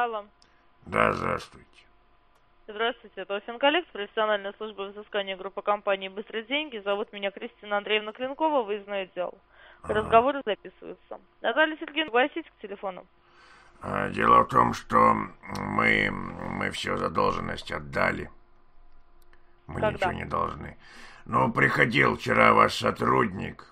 Алло. Да, здравствуйте. Здравствуйте, это Осинколлект, профессиональная служба взыскания группы компании «Быстрые деньги». Зовут меня Кристина Андреевна Клинкова, выездной отдел. Разговоры записываются. Наталья Сергеевна, пригласите к телефону. Дело в том, что мы всю задолженность отдали. Мы Когда? ничего не должны. Но приходил вчера ваш сотрудник,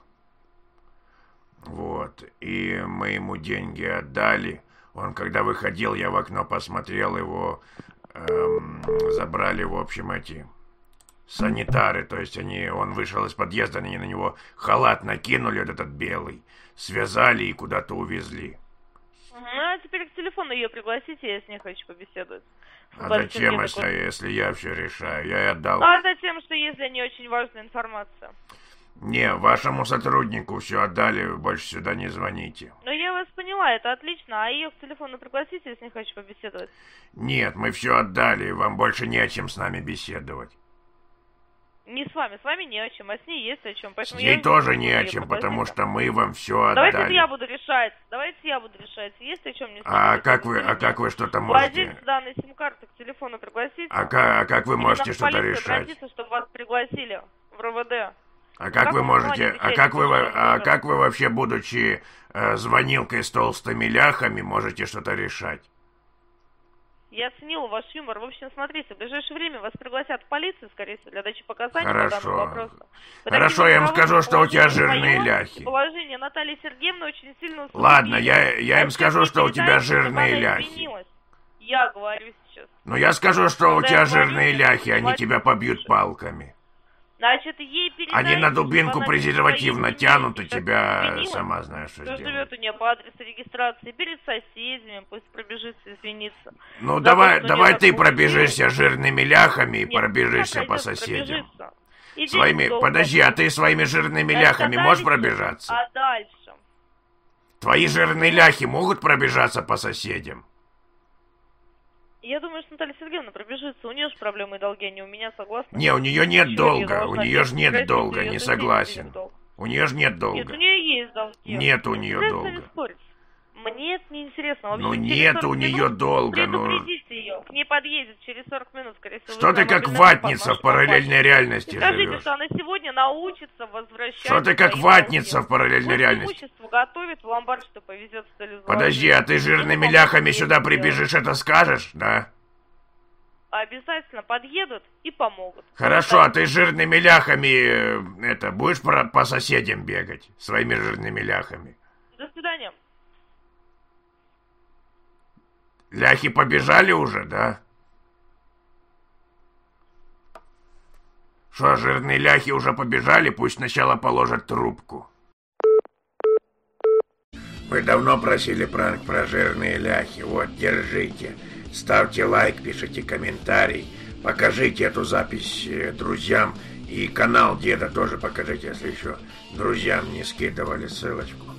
вот, и мы ему деньги отдали. Он, когда выходил, я в окно посмотрел, его забрали, в общем, эти санитары. То есть он вышел из подъезда, они на него халат накинули, вот этот белый, связали и куда-то увезли. А теперь к телефону ее пригласите, я с ней хочу побеседовать. А зачем, если я все решаю? Я ей отдал. А затем, что есть для нее очень важная информация. Не, вашему сотруднику все отдали, вы больше сюда не звоните. Ну, я вас поняла, это отлично. А ее к телефону пригласите, я с ней хочу побеседовать. Нет, мы все отдали, вам больше не о чем с нами беседовать. Не с вами не о чем, а с ней есть о чем. С ней тоже не о чем, потому что мы вам все отдали. Давайте я буду решать. Есть о чем не с ней. А как вы что-то можете? Владелец данной сим-карты к телефону пригласите. А как вы можете что-то решать? Чтобы вас пригласили в РОВД. А как вы можете, как вы вообще, будучи звонилкой с толстыми ляхами, можете что-то решать? Я оценила ваш юмор. В общем, смотрите, в ближайшее время вас пригласят в полицию, скорее всего, для дачи показаний по данному вопросу. Хорошо, я им скажу, что у тебя жирные ляхи. Положение Натальи Сергеевны очень сильно усугубили. Ладно, я им скажу, что у тебя жирные ляхи. Я говорю сейчас. Ну, я скажу, что у тебя жирные ляхи, они тебя побьют палками. Значит, ей передайте, они на дубинку презерватив натянут, и тебя сама знаешь, что сделать. Живет у нее по адресу регистрации перед соседями, пусть пробежится, извиниться. Ну, давай ты пробежишься жирными ляхами и пробежишься по соседям. Подожди, а ты своими жирными ляхами можешь пробежаться? А дальше? Твои жирные ляхи могут пробежаться по соседям? Я думаю, что Наталья Сергеевна пробежится. У нее же проблемы и долги, а не у меня, согласна? Не, у нее нет долга. У нее же нет долга, не согласен. У нее же нет долга. Нет, у нее есть долги. Нет у нее долга. Мне это не интересно. Ну нет у нее долга. Предупредите ее. К ней подъедет через 40 минут, скорее всего. Что ты как ватница в параллельной реальности живешь? Скажите, что она сегодня научится возвращаться. Что ты как ватница в параллельной реальности? Имущество готовит в ломбард, что повезет в столицу. Подожди, а ты жирными ляхами сюда прибежишь, это скажешь, да? Обязательно подъедут и помогут. Хорошо, а ты жирными ляхами будешь по соседям бегать? Своими жирными ляхами? До свидания. Ляхи побежали уже, да? Что, жирные ляхи уже побежали? Пусть сначала положат трубку. Вы давно просили пранк про жирные ляхи. Вот, держите. Ставьте лайк, пишите комментарий. Покажите эту запись друзьям. И канал деда тоже покажите, если еще друзьям не скидывали ссылочку.